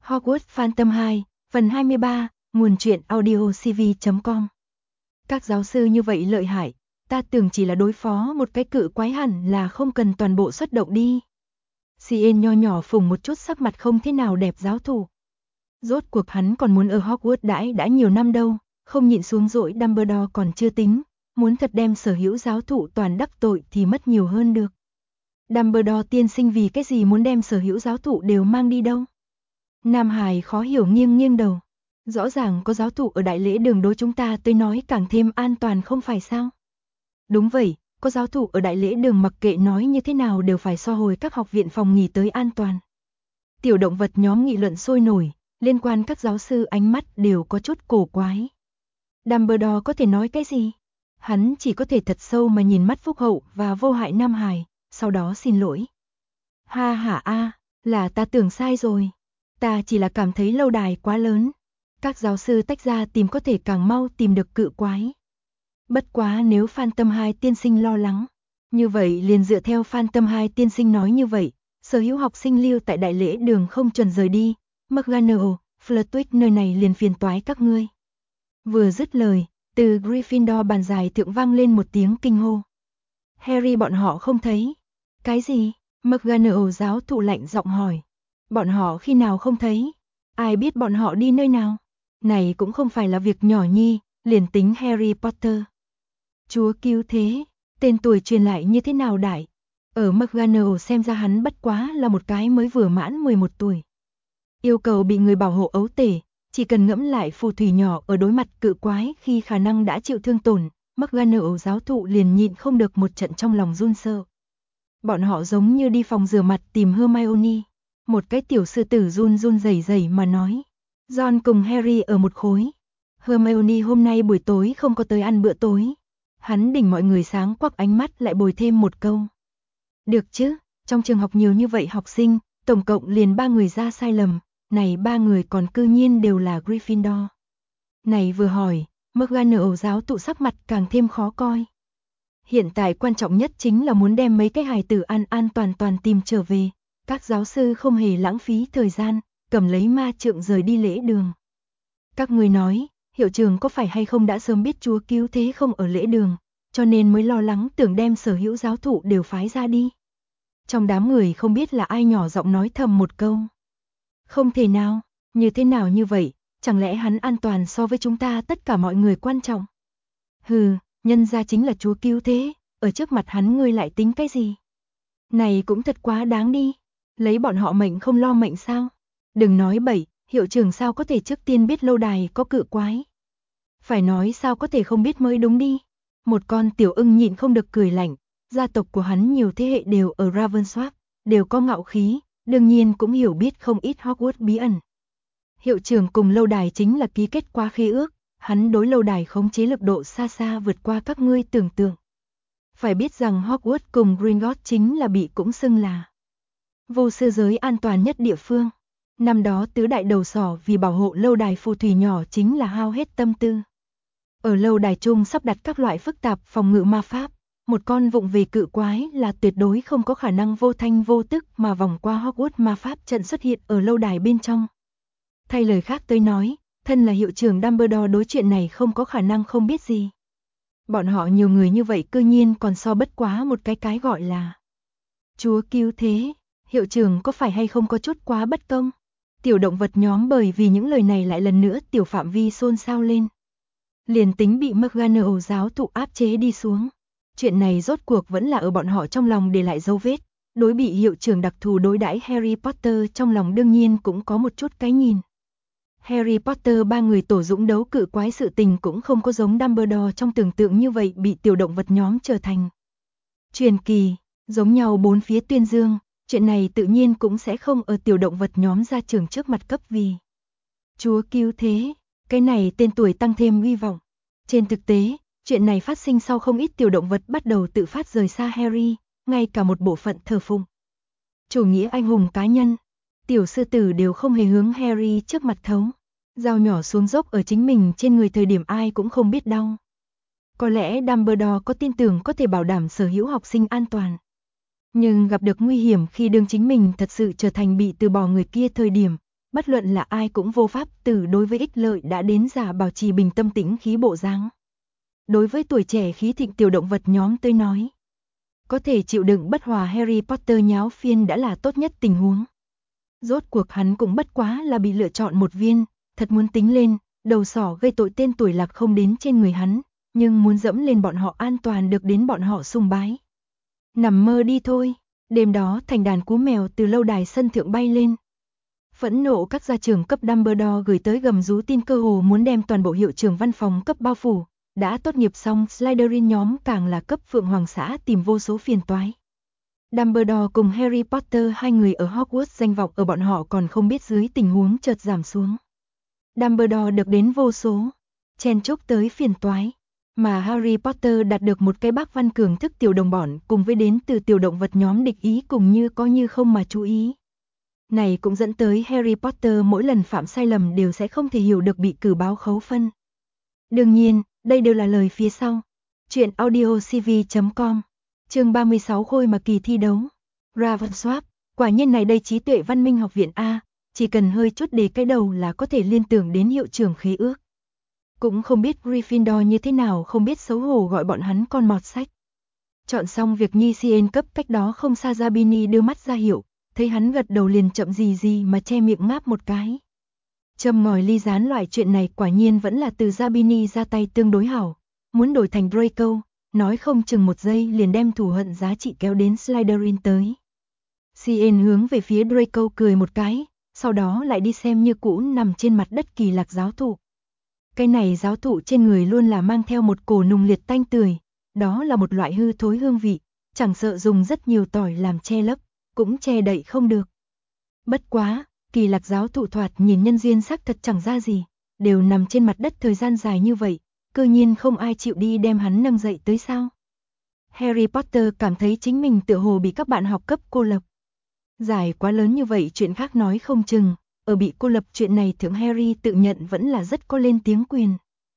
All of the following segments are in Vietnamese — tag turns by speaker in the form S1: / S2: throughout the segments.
S1: Hogwarts Phantom 2, phần 23, nguồn truyện audio cv.com. Các giáo sư như vậy lợi hại, ta tưởng chỉ là đối phó một cái cự quái hẳn là không cần toàn bộ xuất động đi. Cien nho nhỏ phùng một chút sắc mặt không thế nào đẹp giáo thủ. Rốt cuộc hắn còn muốn ở Hogwarts đã nhiều năm đâu, không nhịn xuống dỗi Dumbledore còn chưa tính, muốn thật đem sở hữu giáo thụ toàn đắc tội thì mất nhiều hơn được. Dumbledore tiên sinh vì cái gì muốn đem sở hữu giáo thụ đều mang đi đâu? Nam Hải khó hiểu nghiêng đầu. Rõ ràng có giáo thụ ở đại lễ đường đối chúng ta tới nói càng thêm an toàn không phải sao? Đúng vậy, có giáo thụ ở đại lễ đường mặc kệ nói như thế nào đều phải so hồi các học viện phòng nghỉ tới an toàn. Tiểu động vật nhóm nghị luận sôi nổi, liên quan các giáo sư ánh mắt đều có chút cổ quái. Dumbledore có thể nói cái gì? Hắn chỉ có thể thật sâu mà nhìn mắt phúc hậu và vô hại Nam Hải, sau đó xin lỗi. Ha ha a, là ta tưởng sai rồi. Ta chỉ là cảm thấy lâu đài quá lớn. Các giáo sư tách ra tìm có thể càng mau tìm được cự quái. Bất quá nếu Phantom 2 tiên sinh lo lắng, như vậy liền dựa theo Phantom 2 tiên sinh nói như vậy, sở hữu học sinh lưu tại đại lễ đường không chuẩn rời đi, McGonagall, Flitwick nơi này liền phiền toái các ngươi. Vừa dứt lời, từ Gryffindor bàn dài thượng vang lên một tiếng kinh hô. Harry bọn họ không thấy. Cái gì? McGonagall giáo thụ lạnh giọng hỏi. Bọn họ khi nào không thấy? Ai biết bọn họ đi nơi nào? Này cũng không phải là việc nhỏ nhi, liền tính Harry Potter. Chúa cứu thế, tên tuổi truyền lại như thế nào đại? Ở McGonagall xem ra hắn bất quá là một cái mới vừa mãn 11 tuổi. Yêu cầu bị người bảo hộ ấu tể, chỉ cần ngẫm lại phù thủy nhỏ ở đối mặt cự quái khi khả năng đã chịu thương tổn, McGonagall giáo thụ liền nhịn không được một trận trong lòng run sợ. Bọn họ giống như đi phòng rửa mặt tìm Hermione. Một cái tiểu sư tử run rẩy mà nói. Ron cùng Harry ở một khối. Hermione hôm nay buổi tối không có tới ăn bữa tối. Hắn đỉnh mọi người sáng quắc ánh mắt lại bồi thêm một câu. Được chứ, trong trường học nhiều như vậy học sinh, tổng cộng liền 3 người ra sai lầm, này 3 người còn cư nhiên đều là Gryffindor. Này vừa hỏi, McGonagall giáo tụ sắc mặt càng thêm khó coi. Hiện tại quan trọng nhất chính là muốn đem mấy cái hài tử an toàn tìm trở về. Các giáo sư không hề lãng phí thời gian, cầm lấy ma trượng rời đi lễ đường. Các người nói, hiệu trưởng có phải hay không đã sớm biết Chúa cứu thế không ở lễ đường, cho nên mới lo lắng tưởng đem sở hữu giáo thụ đều phái ra đi. Trong đám người không biết là ai nhỏ giọng nói thầm một câu. Không thể nào, như thế nào như vậy, chẳng lẽ hắn an toàn so với chúng ta tất cả mọi người quan trọng? Hừ, nhân ra chính là Chúa cứu thế, ở trước mặt hắn ngươi lại tính cái gì? Này cũng thật quá đáng đi. Lấy bọn họ mệnh không lo mệnh sao? Đừng nói bậy, hiệu trưởng sao có thể trước tiên biết lâu đài có cự quái? Phải nói sao có thể không biết mới đúng đi. Một con tiểu ưng nhịn không được cười lạnh, gia tộc của hắn nhiều thế hệ đều ở Ravensworth, đều có ngạo khí, đương nhiên cũng hiểu biết không ít Hogwarts bí ẩn. Hiệu trưởng cùng lâu đài chính là ký kết qua khế ước, hắn đối lâu đài khống chế lực độ xa xa vượt qua các ngươi tưởng tượng. Phải biết rằng Hogwarts cùng Gringotts chính là bị cũng xưng là vô sư giới an toàn nhất địa phương. Năm đó tứ đại đầu sỏ vì bảo hộ lâu đài phù thủy nhỏ chính là hao hết tâm tư. Ở lâu đài chung sắp đặt các loại phức tạp phòng ngự ma pháp, một con vụng về cự quái là tuyệt đối không có khả năng vô thanh vô tức mà vòng qua Hogwarts ma pháp trận xuất hiện ở lâu đài bên trong. Thay lời khác tới nói, thân là hiệu trưởng Dumbledore đối chuyện này không có khả năng không biết gì. Bọn họ nhiều người như vậy cư nhiên còn so bất quá một cái gọi là Chúa cứu thế. Hiệu trưởng có phải hay không có chút quá bất công? Tiểu động vật nhóm bởi vì những lời này lại lần nữa tiểu phạm vi xôn xao lên. Liền tính bị McGonagall giáo thụ áp chế đi xuống. Chuyện này rốt cuộc vẫn là ở bọn họ trong lòng để lại dấu vết. Đối bị hiệu trưởng đặc thù đối đãi Harry Potter trong lòng đương nhiên cũng có một chút cái nhìn. Harry Potter 3 người tổ dũng đấu cự quái sự tình cũng không có giống Dumbledore trong tưởng tượng như vậy bị tiểu động vật nhóm trở thành truyền kỳ, giống nhau bốn phía tuyên dương. Chuyện này tự nhiên cũng sẽ không ở tiểu động vật nhóm ra trường trước mặt cấp vì Chúa cứu thế, cái này tên tuổi tăng thêm hy vọng. Trên thực tế, chuyện này phát sinh sau không ít tiểu động vật bắt đầu tự phát rời xa Harry, ngay cả một bộ phận thờ phụng chủ nghĩa anh hùng cá nhân. Tiểu sư tử đều không hề hướng Harry trước mặt thấu, dao nhỏ xuống dốc ở chính mình trên người thời điểm ai cũng không biết đau. Có lẽ Dumbledore có tin tưởng có thể bảo đảm sở hữu học sinh an toàn. Nhưng gặp được nguy hiểm khi đương chính mình thật sự trở thành bị từ bỏ người kia thời điểm, bất luận là ai cũng vô pháp từ đối với ích lợi đã đến giả bảo trì bình tâm tĩnh khí bộ dáng. Đối với tuổi trẻ khí thịnh tiểu động vật nhóm tôi nói, có thể chịu đựng bất hòa Harry Potter nháo phiên đã là tốt nhất tình huống. Rốt cuộc hắn cũng bất quá là bị lựa chọn một viên, thật muốn tính lên, đầu sỏ gây tội tên tuổi lạc không đến trên người hắn, nhưng muốn dẫm lên bọn họ an toàn được đến bọn họ sùng bái. Nằm mơ đi thôi, đêm đó thành đàn cú mèo từ lâu đài sân thượng bay lên. Phẫn nộ các gia trưởng cấp Dumbledore gửi tới gầm rú tin cơ hồ muốn đem toàn bộ hiệu trưởng văn phòng cấp bao phủ, đã tốt nghiệp xong Slytherin nhóm càng là cấp Phượng Hoàng xã tìm vô số phiền toái. Dumbledore cùng Harry Potter hai người ở Hogwarts danh vọng ở bọn họ còn không biết dưới tình huống chợt giảm xuống. Dumbledore được đến vô số, chen chúc tới phiền toái, mà Harry Potter đạt được một cái bác văn cường thức tiểu đồng bọn cùng với đến từ tiểu động vật nhóm địch ý cùng như có như không mà chú ý. Này cũng dẫn tới Harry Potter mỗi lần phạm sai lầm đều sẽ không thể hiểu được bị cử báo khấu phân. Đương nhiên, đây đều là lời phía sau. Chuyện audiocv.com chương 36 Khôi mà kỳ thi đấu. Ravensworth, quả nhiên này đây trí tuệ văn minh học viện A, chỉ cần hơi chút đề cái đầu là có thể liên tưởng đến hiệu trưởng khế ước. Cũng không biết Gryffindor như thế nào không biết xấu hổ gọi bọn hắn con mọt sách. Chọn xong việc nhi CN cấp cách đó không xa Zabini đưa mắt ra hiệu, thấy hắn gật đầu liền chậm gì mà che miệng ngáp một cái. Châm ngòi ly gián loại chuyện này quả nhiên vẫn là từ Zabini ra tay tương đối hảo, muốn đổi thành Draco, nói không chừng một giây liền đem thù hận giá trị kéo đến Slytherin tới. CN hướng về phía Draco cười một cái, sau đó lại đi xem như cũ nằm trên mặt đất Kỳ Lạc giáo thụ. Cái này giáo thụ trên người luôn là mang theo một cổ nùng liệt tanh tưởi, đó là một loại hư thối hương vị, chẳng sợ dùng rất nhiều tỏi làm che lấp, cũng che đậy không được. Bất quá, Kỳ Lạc giáo thụ thoạt nhìn nhân duyên sắc thật chẳng ra gì, đều nằm trên mặt đất thời gian dài như vậy, cơ nhiên không ai chịu đi đem hắn nâng dậy tới sao. Harry Potter cảm thấy chính mình tựa hồ bị các bạn học cấp cô lập. Giải quá lớn như vậy chuyện khác nói không chừng, ở bị cô lập chuyện này thượng Harry tự nhận vẫn là rất có lên tiếng quyền.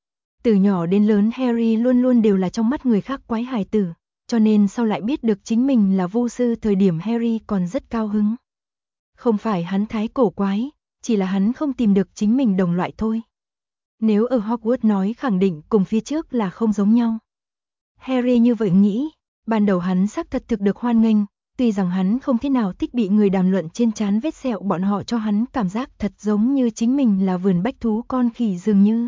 S1: Từ nhỏ đến lớn Harry luôn luôn đều là trong mắt người khác quái hài tử, cho nên sau lại biết được chính mình là vô sư thời điểm Harry còn rất cao hứng. Không phải hắn thái cổ quái, chỉ là hắn không tìm được chính mình đồng loại thôi. Nếu ở Hogwarts nói khẳng định cùng phía trước là không giống nhau. Harry như vậy nghĩ, ban đầu hắn xác thật thực được hoan nghênh, tuy rằng hắn không thế nào thích bị người đàm luận trên trán vết sẹo bọn họ cho hắn cảm giác thật giống như chính mình là vườn bách thú con khỉ dường như.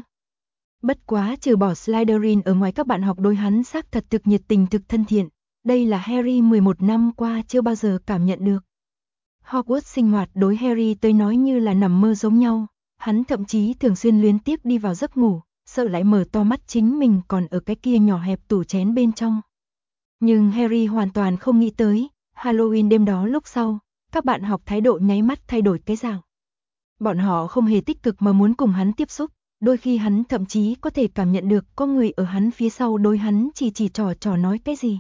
S1: Bất quá trừ bỏ Slytherin ở ngoài các bạn học đối hắn xác thật thực nhiệt tình thực thân thiện, đây là Harry 11 năm qua chưa bao giờ cảm nhận được. Hogwarts sinh hoạt đối Harry tới nói như là nằm mơ giống nhau, hắn thậm chí thường xuyên luyến tiếc đi vào giấc ngủ, sợ lại mở to mắt chính mình còn ở cái kia nhỏ hẹp tủ chén bên trong. Nhưng Harry hoàn toàn không nghĩ tới, Halloween đêm đó lúc sau, các bạn học thái độ nháy mắt thay đổi cái dạng. Bọn họ không hề tích cực mà muốn cùng hắn tiếp xúc, đôi khi hắn thậm chí có thể cảm nhận được có người ở hắn phía sau đối hắn chỉ trò nói cái gì.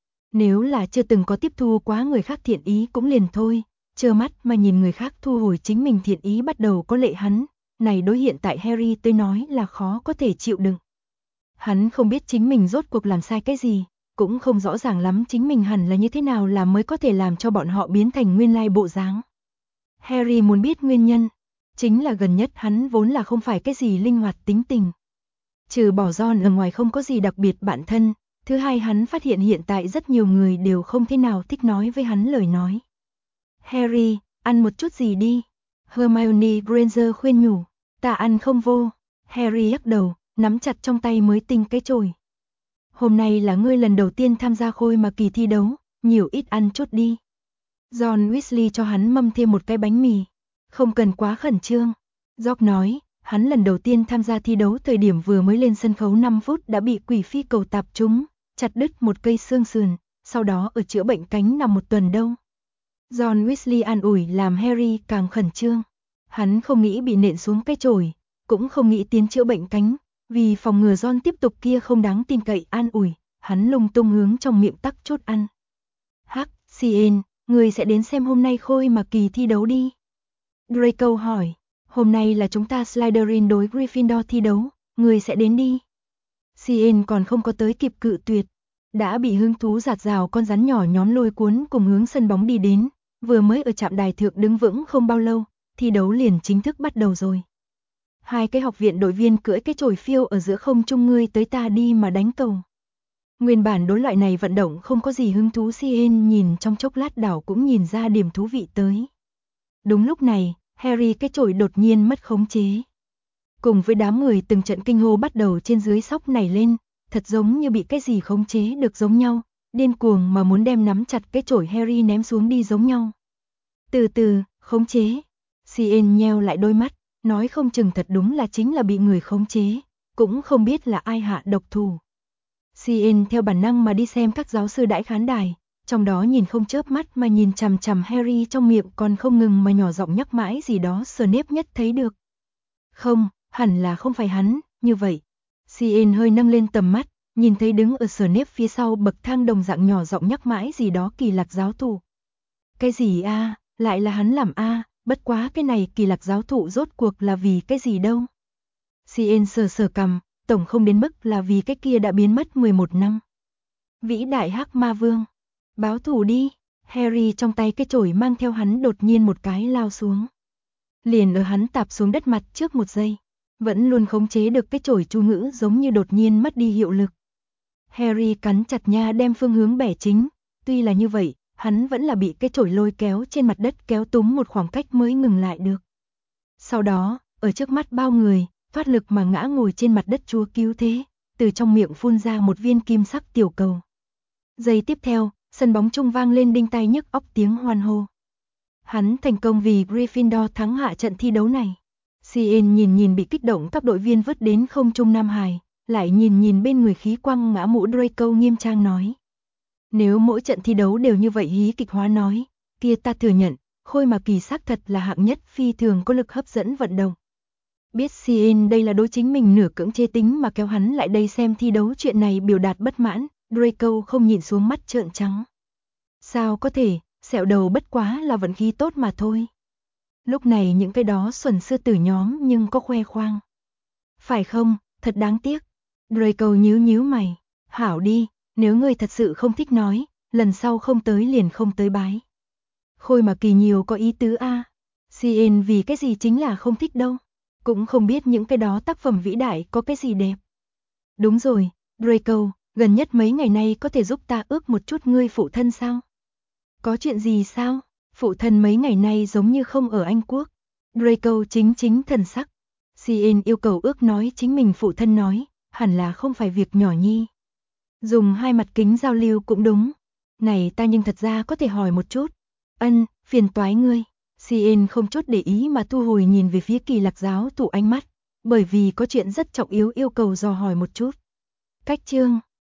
S1: Nếu là chưa từng có tiếp thu quá người khác thiện ý cũng liền thôi, trơ mắt mà nhìn người khác thu hồi chính mình thiện ý bắt đầu có lệ hắn, này đối hiện tại Harry tới nói là khó có thể chịu đựng. Hắn không biết chính mình rốt cuộc làm sai cái gì, cũng không rõ ràng lắm chính mình hẳn là như thế nào làm mới có thể làm cho bọn họ biến thành nguyên lai bộ dáng. Harry muốn biết nguyên nhân, chính là gần nhất hắn vốn là không phải cái gì linh hoạt tính tình. Trừ bỏ Ron ở ngoài không có gì đặc biệt bản thân, thứ hai hắn phát hiện hiện tại rất nhiều người đều không thế nào thích nói với hắn lời nói. Harry, ăn một chút gì đi. Hermione Granger khuyên nhủ, ta ăn không vô. Harry lắc đầu, nắm chặt trong tay mới tinh cái chổi. Hôm nay là ngươi lần đầu tiên tham gia Khôi mà kỳ thi đấu, nhiều ít ăn chút đi. John Weasley cho hắn mâm thêm một cái bánh mì. Không cần quá khẩn trương. George nói, hắn lần đầu tiên tham gia thi đấu thời điểm vừa mới lên sân khấu 5 phút đã bị quỷ phi cầu tạp trúng, chặt đứt một cây xương sườn, sau đó ở chữa bệnh cánh nằm một tuần đâu. John Weasley an ủi làm Harry càng khẩn trương. Hắn không nghĩ bị nện xuống cái chổi, cũng không nghĩ tiến chữa bệnh cánh, vì phòng ngừa John tiếp tục kia không đáng tin cậy an ủi, hắn lung tung hướng trong miệng tắc chút ăn. Hắc, CN, người sẽ đến xem hôm nay Khôi mà kỳ thi đấu đi. Draco hỏi, hôm nay là chúng ta Slytherin đối Gryffindor thi đấu, người sẽ đến đi. CN còn không có tới kịp cự tuyệt, đã bị hứng thú giạt rào con rắn nhỏ nhóm lôi cuốn cùng hướng sân bóng đi đến, vừa mới ở trạm đài thượng đứng vững không bao lâu, thi đấu liền chính thức bắt đầu rồi. Hai cái học viện đội viên cưỡi cái chổi phiêu ở giữa không trung ngươi tới ta đi mà đánh cầu. Nguyên bản đối loại này vận động không có gì hứng thú Cien nhìn trong chốc lát đảo cũng nhìn ra điểm thú vị tới. Đúng lúc này, Harry cái chổi đột nhiên mất khống chế. Cùng với đám người từng trận kinh hô bắt đầu trên dưới sóc nảy lên, thật giống như bị cái gì khống chế được giống nhau, điên cuồng mà muốn đem nắm chặt cái chổi Harry ném xuống đi giống nhau. Từ từ, khống chế. Cien nheo lại đôi mắt, nói không chừng thật đúng là chính là bị người khống chế, cũng không biết là ai hạ độc thủ. Cien theo bản năng mà đi xem các giáo sư đãi khán đài, trong đó nhìn không chớp mắt mà nhìn chằm chằm Harry trong miệng còn không ngừng mà nhỏ giọng nhắc mãi gì đó Snape nhất thấy được. Không, hẳn là không phải hắn, như vậy. Cien hơi nâng lên tầm mắt, nhìn thấy đứng ở Snape phía sau bậc thang đồng dạng nhỏ giọng nhắc mãi gì đó Kỳ Lạc giáo thụ. Cái gì a, lại là hắn làm a, bất quá cái này Kỳ Lạc giáo thụ rốt cuộc là vì cái gì đâu. Cien sờ sờ cằm, tổng không đến mức là vì cái kia đã biến mất 11 năm. Vĩ đại Hắc Ma Vương, báo thù đi. Harry trong tay cái chổi mang theo hắn đột nhiên một cái lao xuống. Liền ở hắn tạp xuống đất mặt trước một giây, vẫn luôn khống chế được cái chổi chú ngữ giống như đột nhiên mất đi hiệu lực. Harry cắn chặt nha đem phương hướng bẻ chính, tuy là như vậy, hắn vẫn là bị cái chổi lôi kéo trên mặt đất kéo túm một khoảng cách mới ngừng lại được. Sau đó, ở trước mắt bao người, thoát lực mà ngã ngồi trên mặt đất chúa cứu thế, từ trong miệng phun ra một viên kim sắc tiểu cầu. Giây tiếp theo, sân bóng trung vang lên đinh tai nhức óc tiếng hoan hô. Hắn thành công vì Gryffindor thắng hạ trận thi đấu này. Cien nhìn bị kích động các đội viên vứt đến không trung Nam Hải, lại nhìn bên người khí quăng ngã mũ Draco nghiêm trang nói. Nếu mỗi trận thi đấu đều như vậy hí kịch hóa nói, kia ta thừa nhận, Khôi Mà Kỳ xác thật là hạng nhất phi thường có lực hấp dẫn vận động. Biết Cien đây là đối chính mình nửa cưỡng chế tính mà kéo hắn lại đây xem thi đấu chuyện này biểu đạt bất mãn, Draco không nhìn xuống mắt trợn trắng. Sao có thể, sẹo đầu bất quá là vận khí tốt mà thôi. Lúc này những cái đó xuẩn sư tử nhóm nhưng có khoe khoang. Phải không, thật đáng tiếc. Draco nhíu mày, hảo đi, nếu ngươi thật sự không thích nói, lần sau không tới liền không tới bái. Khôi Mà Kỳ nhiều có ý tứ a. Cien vì cái gì chính là không thích đâu. Cũng không biết những cái đó tác phẩm vĩ đại có cái gì đẹp. Đúng rồi, Draco, gần nhất mấy ngày nay có thể giúp ta ước một chút ngươi phụ thân sao? Có chuyện gì sao? Phụ thân mấy ngày nay giống như không ở Anh Quốc. Draco chính thần sắc. Cien yêu cầu ước nói chính mình phụ thân nói, hẳn là không phải việc nhỏ nhi. Dùng hai mặt kính giao lưu cũng đúng. Này ta nhưng thật ra có thể hỏi một chút. Ân, phiền toái ngươi. Cien không chút để ý mà thu hồi nhìn về phía Kỳ Lạc giáo thụ ánh mắt, bởi vì có chuyện rất trọng yếu yêu cầu dò hỏi một chút. Cách chương